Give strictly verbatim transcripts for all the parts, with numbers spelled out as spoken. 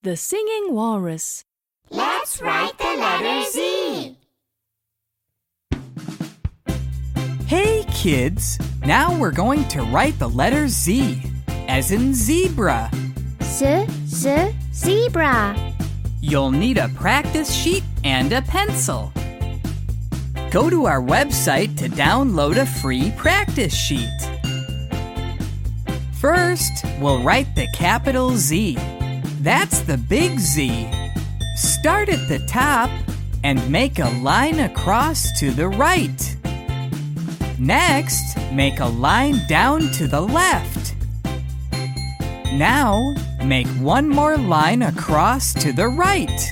The Singing Walrus. Let's write the letter Z. Hey kids, now we're going to write the letter Z, as in zebra. Z, Z, zebra. You'll need a practice sheet and a pencil. Go to our website to download a free practice sheet. First, we'll write the capital Z. That's the big Z. Start at the top and make a line across to the right. Next, make a line down to the left. Now, make one more line across to the right.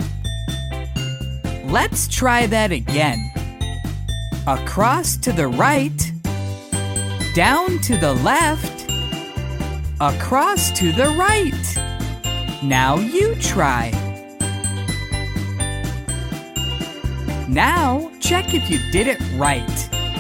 Let's try that again. Across to the right, down to the left, across to the right. Now you try. Now, check if you did it right.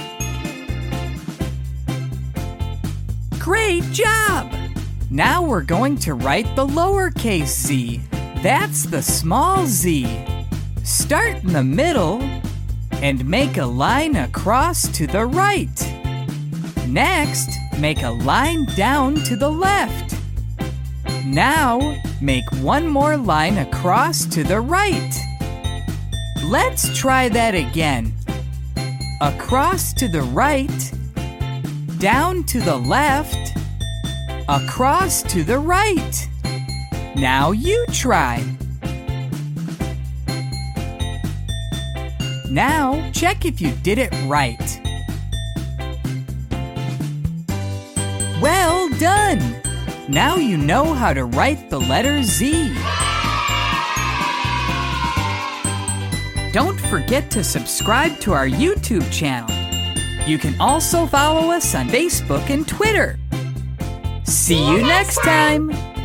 Great job! Now we're going to write the lowercase z. That's the small z. Start in the middle and make a line across to the right. Next, make a line down to the left. Now, make one more line across to the right. Let's try that again. Across to the right, down to the left, across to the right. Now you try. Now, check if you did it right. Well done! Now you know how to write the letter Z. Don't forget to subscribe to our YouTube channel. You can also follow us on Facebook and Twitter. See you next time!